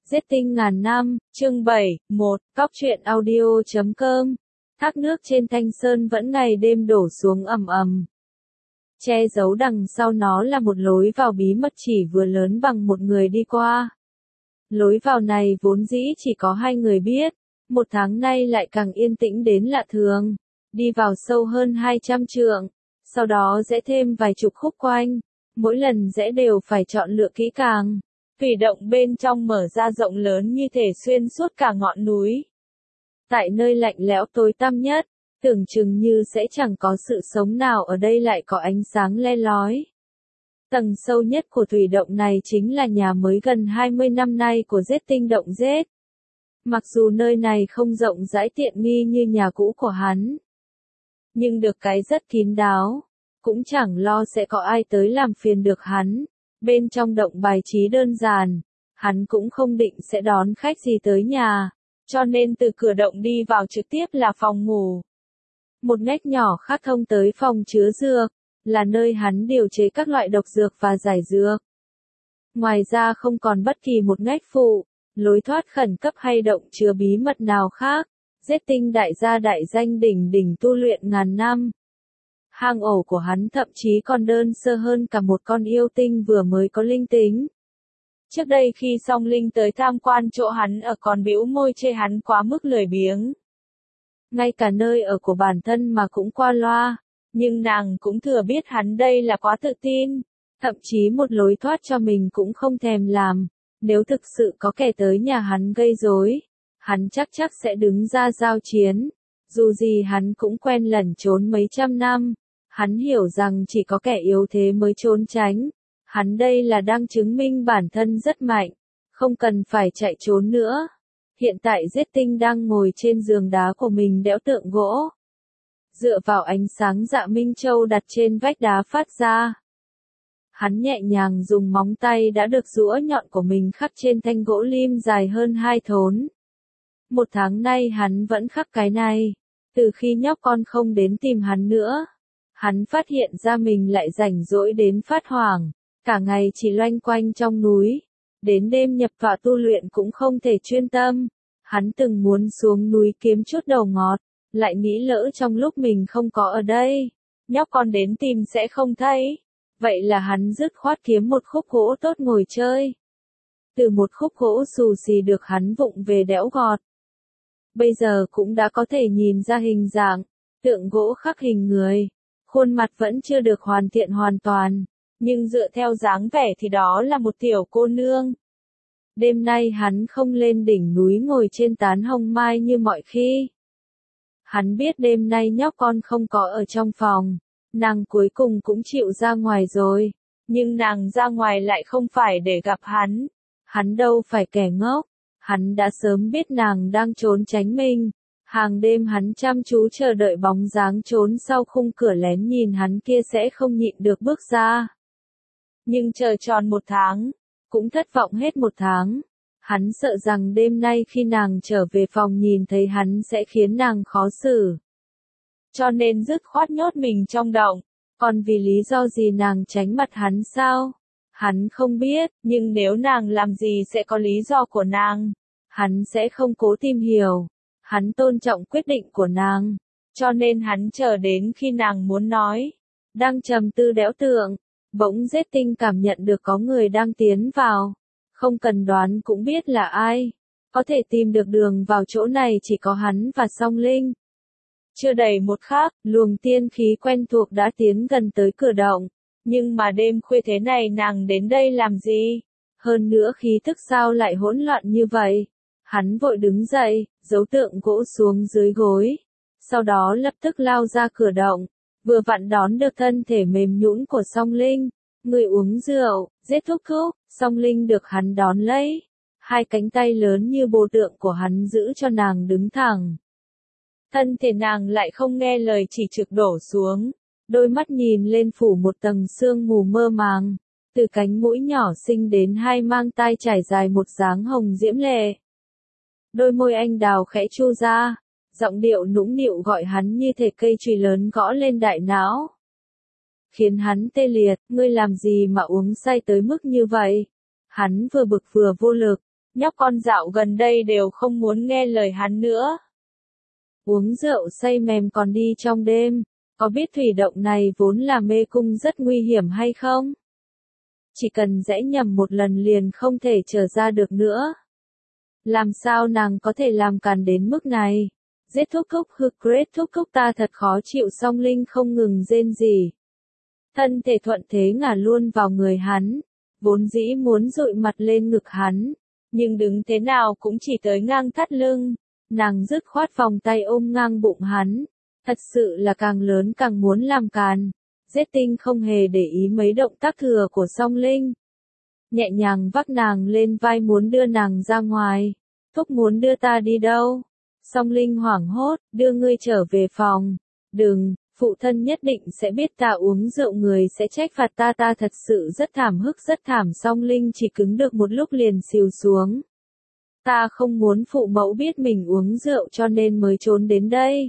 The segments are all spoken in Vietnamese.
Giết tinh ngàn năm, chương 7, 1, Cóc truyện audio.com. Thác nước trên Thanh Sơn vẫn ngày đêm đổ xuống ầm ầm. Che giấu đằng sau nó là một lối vào bí mật chỉ vừa lớn bằng một người đi qua. Lối vào này vốn dĩ chỉ có hai người biết, một tháng nay lại càng yên tĩnh đến lạ thường. Đi vào sâu hơn 200 trượng, sau đó rẽ thêm vài chục khúc quanh, mỗi lần rẽ đều phải chọn lựa kỹ càng. Thủy động bên trong mở ra rộng lớn như thể xuyên suốt cả ngọn núi. Tại nơi lạnh lẽo tối tăm nhất, tưởng chừng như sẽ chẳng có sự sống nào ở đây lại có ánh sáng le lói. Tầng sâu nhất của thủy động này chính là nhà mới gần 20 năm nay của Giết Tinh Động Giết. Mặc dù nơi này không rộng rãi tiện nghi như nhà cũ của hắn, nhưng được cái rất kín đáo, cũng chẳng lo sẽ có ai tới làm phiền được hắn. Bên trong động bài trí đơn giản, hắn cũng không định sẽ đón khách gì tới nhà, cho nên từ cửa động đi vào trực tiếp là phòng ngủ. Một ngách nhỏ khác thông tới phòng chứa dược, là nơi hắn điều chế các loại độc dược và giải dược. Ngoài ra không còn bất kỳ một ngách phụ, lối thoát khẩn cấp hay động chứa bí mật nào khác. Giết Tinh đại gia đại danh đỉnh đỉnh tu luyện ngàn năm. Hang ổ của hắn thậm chí còn đơn sơ hơn cả một con yêu tinh vừa mới có linh tính. Trước đây khi Song Linh tới tham quan chỗ hắn ở còn bĩu môi chê hắn quá mức lười biếng. Ngay cả nơi ở của bản thân mà cũng qua loa, nhưng nàng cũng thừa biết hắn đây là quá tự tin, thậm chí một lối thoát cho mình cũng không thèm làm. Nếu thực sự có kẻ tới nhà hắn gây rối, hắn chắc sẽ đứng ra giao chiến. Dù gì hắn cũng quen lẩn trốn mấy trăm năm. Hắn hiểu rằng chỉ có kẻ yếu thế mới trốn tránh. Hắn đây là đang chứng minh bản thân rất mạnh, không cần phải chạy trốn nữa. Hiện tại Giết Tinh đang ngồi trên giường đá của mình đẽo tượng gỗ. Dựa vào ánh sáng dạ Minh Châu đặt trên vách đá phát ra. Hắn nhẹ nhàng dùng móng tay đã được rũa nhọn của mình khắc trên thanh gỗ lim dài hơn 2 thốn. Một tháng nay hắn vẫn khắc cái này. Từ khi nhóc con không đến tìm hắn nữa, hắn phát hiện ra mình lại rảnh rỗi đến phát hoảng, cả ngày chỉ loanh quanh trong núi, đến đêm nhập tọa tu luyện cũng không thể chuyên tâm. Hắn từng muốn xuống núi kiếm chút đầu ngọt, lại nghĩ lỡ trong lúc mình không có ở đây, nhóc con đến tìm sẽ không thấy. Vậy là hắn dứt khoát kiếm một khúc gỗ tốt ngồi chơi. Từ một khúc gỗ xù xì được hắn vụng về đẽo gọt. Bây giờ cũng đã có thể nhìn ra hình dạng, tượng gỗ khắc hình người. Khuôn mặt vẫn chưa được hoàn thiện hoàn toàn, nhưng dựa theo dáng vẻ thì đó là một tiểu cô nương. Đêm nay hắn không lên đỉnh núi ngồi trên tán hồng mai như mọi khi. Hắn biết đêm nay nhóc con không có ở trong phòng, nàng cuối cùng cũng chịu ra ngoài rồi, nhưng nàng ra ngoài lại không phải để gặp hắn. Hắn đâu phải kẻ ngốc, hắn đã sớm biết nàng đang trốn tránh mình. Hàng đêm hắn chăm chú chờ đợi bóng dáng trốn sau khung cửa lén nhìn hắn kia sẽ không nhịn được bước ra. Nhưng chờ tròn 1 tháng, cũng thất vọng hết 1 tháng. Hắn sợ rằng đêm nay khi nàng trở về phòng nhìn thấy hắn sẽ khiến nàng khó xử. Cho nên dứt khoát nhốt mình trong động. Còn vì lý do gì nàng tránh mặt hắn sao? Hắn không biết, nhưng nếu nàng làm gì sẽ có lý do của nàng. Hắn sẽ không cố tìm hiểu. Hắn tôn trọng quyết định của nàng, cho nên hắn chờ đến khi nàng muốn nói. Đang trầm tư đẽo tượng, bỗng Giết Tinh cảm nhận được có người đang tiến vào. Không cần đoán cũng biết là ai. Có thể tìm được đường vào chỗ này chỉ có hắn và Song Linh. Chưa đầy một khắc, luồng tiên khí quen thuộc đã tiến gần tới cửa động. Nhưng mà đêm khuya thế này nàng đến đây làm gì? Hơn nữa khí thức sao lại hỗn loạn như vậy? Hắn vội đứng dậy, giấu tượng gỗ xuống dưới gối. Sau đó lập tức lao ra cửa động, vừa vặn đón được thân thể mềm nhũn của Song Linh. Người uống rượu, Giết thúc thúc. Song Linh được hắn đón lấy. Hai cánh tay lớn như bồ tượng của hắn giữ cho nàng đứng thẳng. Thân thể nàng lại không nghe lời chỉ trực đổ xuống. Đôi mắt nhìn lên phủ một tầng sương mù mơ màng. Từ cánh mũi nhỏ xinh đến hai mang tai trải dài một dáng hồng diễm lệ. Đôi môi anh đào khẽ chu ra, giọng điệu nũng nịu gọi hắn như thể cây chùy lớn gõ lên đại não. Khiến hắn tê liệt, ngươi làm gì mà uống say tới mức như vậy? Hắn vừa bực vừa vô lực, Nhóc con dạo gần đây đều không muốn nghe lời hắn nữa. Uống rượu say mềm còn đi trong đêm, có biết thủy động này vốn là mê cung rất nguy hiểm hay không? Chỉ cần rẽ nhầm một lần liền không thể trở ra được nữa. Làm sao nàng có thể làm càn đến mức này? Giết thúc thúc hư great thúc thúc ta thật khó chịu. Song Linh không ngừng rên rỉ. Thân thể thuận thế ngả luôn vào người hắn, vốn dĩ muốn dụi mặt lên ngực hắn, nhưng đứng thế nào cũng chỉ tới ngang thắt lưng. Nàng dứt khoát vòng tay ôm ngang bụng hắn, thật sự là càng lớn càng muốn làm càn. Giết Tinh không hề để ý mấy động tác thừa của Song Linh. Nhẹ nhàng vác nàng lên vai muốn đưa nàng ra ngoài. Thúc muốn đưa ta đi đâu? Song Linh hoảng hốt, đưa ngươi trở về phòng. Đừng, phụ thân nhất định sẽ biết ta uống rượu người sẽ trách phạt ta thật sự rất thảm hức rất thảm. Song Linh chỉ cứng được một lúc liền xìu xuống. Ta không muốn phụ mẫu biết mình uống rượu cho nên mới trốn đến đây.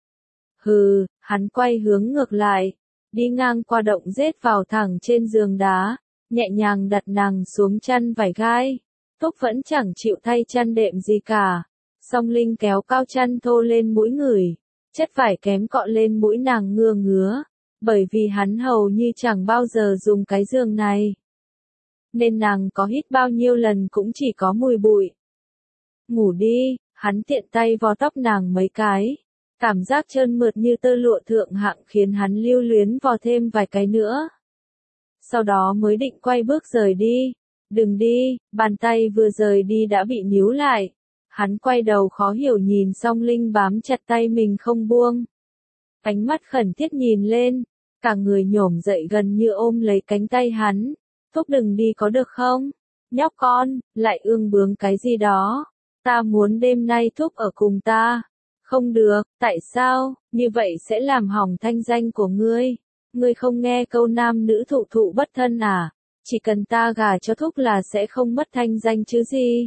Hừ, hắn quay hướng ngược lại, đi ngang qua động rết vào thẳng trên giường đá, nhẹ nhàng đặt nàng xuống chăn vải gai. Thúc vẫn chẳng chịu thay chăn đệm gì cả. Song Linh kéo cao chăn thô lên mũi người, chất vải kém cọ lên mũi nàng ngứa ngứa, bởi vì hắn hầu như chẳng bao giờ dùng cái giường này. Nên nàng có hít bao nhiêu lần cũng chỉ có mùi bụi. Ngủ đi, hắn tiện tay vò tóc nàng mấy cái. Cảm giác trơn mượt như tơ lụa thượng hạng khiến hắn lưu luyến vò thêm vài cái nữa. Sau đó mới định quay bước rời đi. Đừng đi, bàn tay vừa rời đi đã bị níu lại. Hắn quay đầu khó hiểu nhìn Song Linh bám chặt tay mình không buông. Ánh mắt khẩn thiết nhìn lên, cả người nhổm dậy gần như ôm lấy cánh tay hắn. Thúc đừng đi có được không? Nhóc con, lại ương bướng cái gì đó. Ta muốn đêm nay thúc ở cùng ta. Không được, tại sao? Như vậy sẽ làm hỏng thanh danh của ngươi. Ngươi không nghe câu nam nữ thụ thụ bất thân à? Chỉ cần ta gả cho thúc là sẽ không mất thanh danh chứ gì.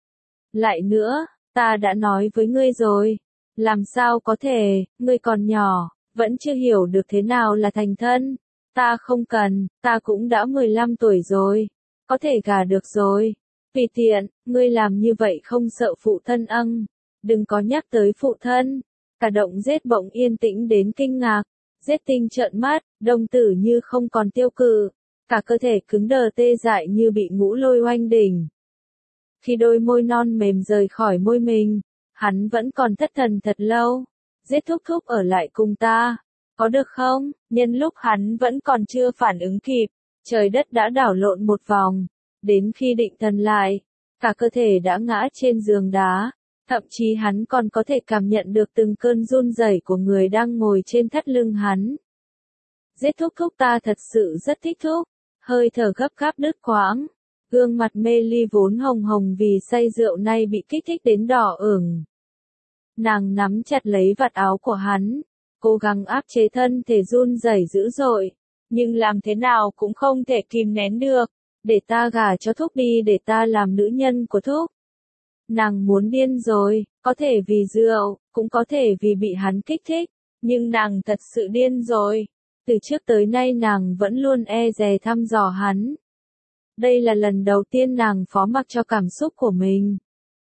Lại nữa, ta đã nói với ngươi rồi. Làm sao có thể, ngươi còn nhỏ, vẫn chưa hiểu được thế nào là thành thân. Ta không cần, ta cũng đã 15 tuổi rồi. Có thể gả được rồi. Tùy tiện, ngươi làm như vậy không sợ phụ thân ăng. Đừng có nhắc tới phụ thân. Cả động rết bỗng yên tĩnh đến kinh ngạc. Rết Tinh trợn mắt, đồng tử như không còn tiêu cự. Cả cơ thể cứng đờ tê dại như bị ngũ lôi oanh đỉnh. Khi đôi môi non mềm rời khỏi môi mình, hắn vẫn còn thất thần thật lâu. Rết thúc thúc ở lại cùng ta. Có được không? Nhân lúc hắn vẫn còn chưa phản ứng kịp, trời đất đã đảo lộn một vòng. Đến khi định thần lại, cả cơ thể đã ngã trên giường đá. Thậm chí hắn còn có thể cảm nhận được từng cơn run rẩy của người đang ngồi trên thắt lưng hắn. Giết thúc thúc ta thật sự rất thích thúc. Hơi thở gấp gáp đứt quãng. Gương mặt mê ly vốn hồng hồng vì say rượu nay bị kích thích đến đỏ ửng. Nàng nắm chặt lấy vạt áo của hắn, cố gắng áp chế thân thể run rẩy dữ dội. Nhưng làm thế nào cũng không thể kìm nén được. Để ta gả cho thúc đi, để ta làm nữ nhân của thúc. Nàng muốn điên rồi, có thể vì rượu, cũng có thể vì bị hắn kích thích, nhưng nàng thật sự điên rồi. Từ trước tới nay nàng vẫn luôn e dè thăm dò hắn. Đây là lần đầu tiên nàng phó mặc cho cảm xúc của mình.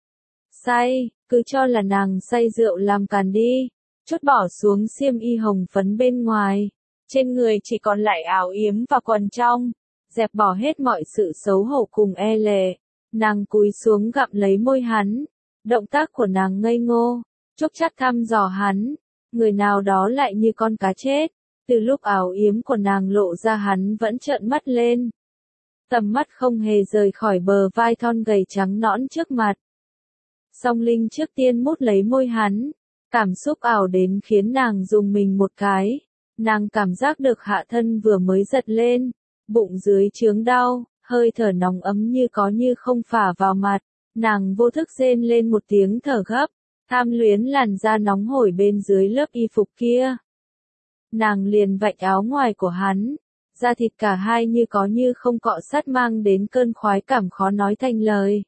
Say, cứ cho là nàng say rượu làm càn đi. Chốt bỏ xuống xiêm y hồng phấn bên ngoài. Trên người chỉ còn lại áo yếm và quần trong. Dẹp bỏ hết mọi sự xấu hổ cùng e lệ. Nàng cúi xuống gặm lấy môi hắn. Động tác của nàng ngây ngô. Chốc chát thăm dò hắn. Người nào đó lại như con cá chết. Từ lúc áo yếm của nàng lộ ra hắn vẫn trợn mắt lên. Tầm mắt không hề rời khỏi bờ vai thon gầy trắng nõn trước mặt. Song Linh trước tiên mút lấy môi hắn. Cảm xúc ảo đến khiến nàng rùng mình một cái. Nàng cảm giác được hạ thân vừa mới giật lên. Bụng dưới chướng đau, hơi thở nóng ấm như có như không phả vào mặt. Nàng vô thức rên lên một tiếng thở gấp. Tham luyến làn da nóng hổi bên dưới lớp y phục kia. Nàng liền vạch áo ngoài của hắn. Da thịt cả hai như có như không cọ sát mang đến cơn khoái cảm khó nói thành lời.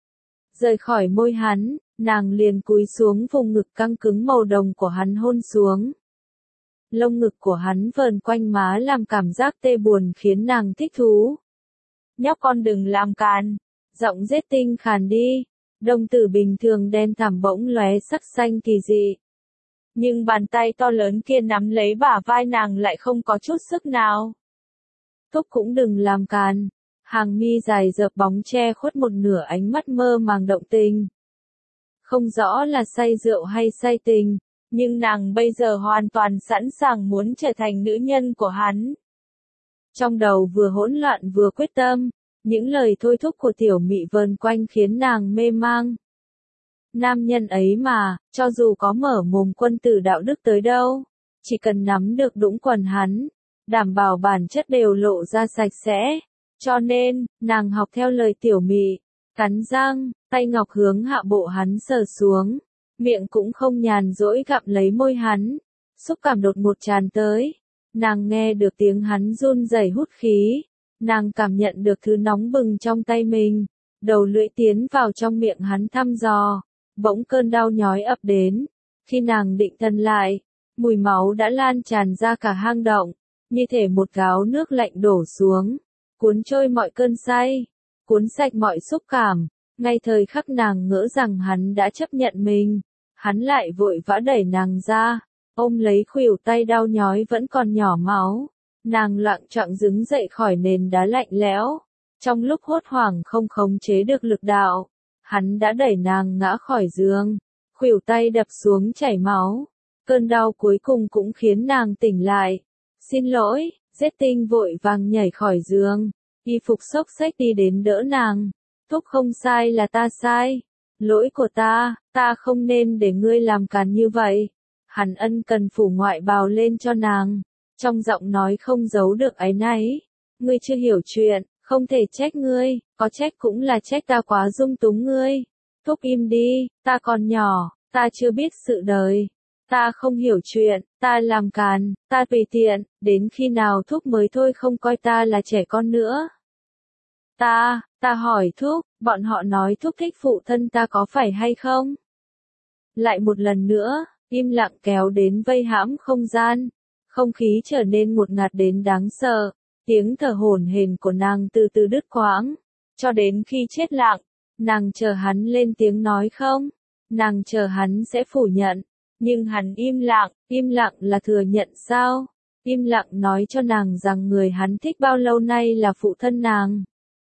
Rời khỏi môi hắn, nàng liền cúi xuống vùng ngực căng cứng màu đồng của hắn hôn xuống. Lông ngực của hắn vờn quanh má làm cảm giác tê buồn khiến nàng thích thú. Nhóc con đừng làm càn. Giọng giết tinh khàn đi. Đồng tử bình thường đen thẳm bỗng lóe sắc xanh kỳ dị. Nhưng bàn tay to lớn kia nắm lấy bả vai nàng lại không có chút sức nào. Thúc cũng đừng làm càn. Hàng mi dài dợp bóng che khuất một nửa ánh mắt mơ màng động tình. Không rõ là say rượu hay say tình, nhưng nàng bây giờ hoàn toàn sẵn sàng muốn trở thành nữ nhân của hắn. Trong đầu vừa hỗn loạn vừa quyết tâm, những lời thôi thúc của tiểu mị vờn quanh khiến nàng mê mang. Nam nhân ấy mà, cho dù có mở mồm quân tử đạo đức tới đâu, chỉ cần nắm được đũng quần hắn, đảm bảo bản chất đều lộ ra sạch sẽ. Cho nên, nàng học theo lời tiểu mị, cắn răng, tay ngọc hướng hạ bộ hắn sờ xuống, miệng cũng không nhàn rỗi gặm lấy môi hắn, xúc cảm đột ngột tràn tới. Nàng nghe được tiếng hắn run rẩy hút khí, nàng cảm nhận được thứ nóng bừng trong tay mình, đầu lưỡi tiến vào trong miệng hắn thăm dò, bỗng cơn đau nhói ập đến. Khi nàng định thần lại, mùi máu đã lan tràn ra cả hang động, như thể một gáo nước lạnh đổ xuống, cuốn trôi mọi cơn say, cuốn sạch mọi xúc cảm. Ngay thời khắc nàng ngỡ rằng hắn đã chấp nhận mình, hắn lại vội vã đẩy nàng ra, ôm lấy khuỷu tay đau nhói vẫn còn nhỏ máu. Nàng loạng choạng đứng dậy khỏi nền đá lạnh lẽo. Trong lúc hốt hoảng không khống chế được lực đạo, hắn đã đẩy nàng ngã khỏi giường, khuỷu tay đập xuống chảy máu. Cơn đau cuối cùng cũng khiến nàng tỉnh lại. Xin lỗi, Giết Tinh vội vàng nhảy khỏi giường, y phục xốc xếch đi đến đỡ nàng. Thúc không sai là ta sai. Lỗi của ta không nên để ngươi làm càn như vậy. Hắn ân cần phủ ngoại bào lên cho nàng, trong giọng nói không giấu được áy náy. Ngươi chưa hiểu chuyện, không thể trách ngươi, có trách cũng là trách ta quá dung túng ngươi. Thúc im đi, ta còn nhỏ, ta chưa biết sự đời. Ta không hiểu chuyện, ta làm càn, ta tùy tiện, đến khi nào thúc mới thôi không coi ta là trẻ con nữa. Ta hỏi thúc, bọn họ nói thúc thích phụ thân ta có phải hay không? Lại một lần nữa, im lặng kéo đến vây hãm không gian, không khí trở nên ngột ngạt đến đáng sợ, tiếng thở hổn hển của nàng từ từ đứt quãng, cho đến khi chết lặng, nàng chờ hắn lên tiếng nói không, nàng chờ hắn sẽ phủ nhận, nhưng hắn im lặng là thừa nhận sao, im lặng nói cho nàng rằng người hắn thích bao lâu nay là phụ thân nàng.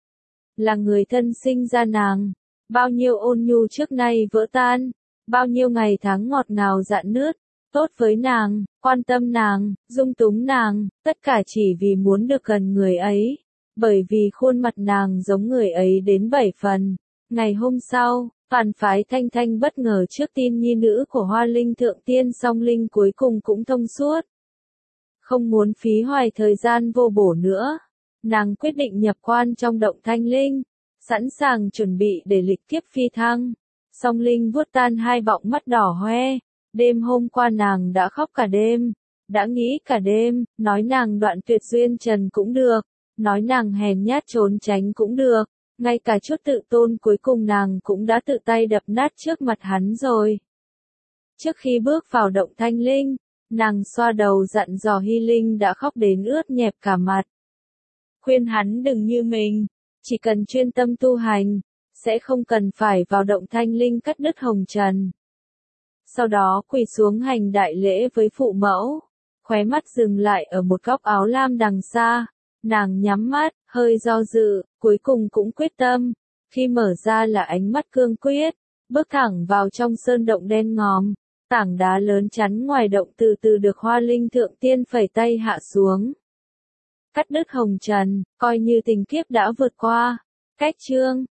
Là người thân sinh ra nàng, bao nhiêu ôn nhu trước nay vỡ tan, bao nhiêu ngày tháng ngọt ngào rạn nứt, tốt với nàng, quan tâm nàng, dung túng nàng, tất cả chỉ vì muốn được gần người ấy, bởi vì khuôn mặt nàng giống người ấy đến 7 phần. Ngày hôm sau, toàn phái Thanh Thanh bất ngờ trước tin nhi nữ của Hoa Linh Thượng Tiên Song Linh cuối cùng cũng thông suốt. Không muốn phí hoài thời gian vô bổ nữa. Nàng quyết định nhập quan trong động Thanh Linh, sẵn sàng chuẩn bị để lịch kiếp phi thăng. Song Linh vuốt tan hai bọng mắt đỏ hoe, đêm hôm qua nàng đã khóc cả đêm, đã nghĩ cả đêm, nói nàng đoạn tuyệt duyên trần cũng được, nói nàng hèn nhát trốn tránh cũng được, ngay cả chút tự tôn cuối cùng nàng cũng đã tự tay đập nát trước mặt hắn rồi. Trước khi bước vào động Thanh Linh, nàng xoa đầu dặn dò Hy Linh đã khóc đến ướt nhẹp cả mặt. Khuyên hắn đừng như mình, chỉ cần chuyên tâm tu hành, sẽ không cần phải vào động Thanh Linh cắt đứt hồng trần. Sau đó quỳ xuống hành đại lễ với phụ mẫu, khóe mắt dừng lại ở một góc áo lam đằng xa, nàng nhắm mắt, hơi do dự, cuối cùng cũng quyết tâm, khi mở ra là ánh mắt cương quyết, bước thẳng vào trong sơn động đen ngòm, tảng đá lớn chắn ngoài động từ từ được Hoa Linh Thượng Tiên phẩy tay hạ xuống. Cắt đứt hồng trần, coi như tình kiếp đã vượt qua. Cách chương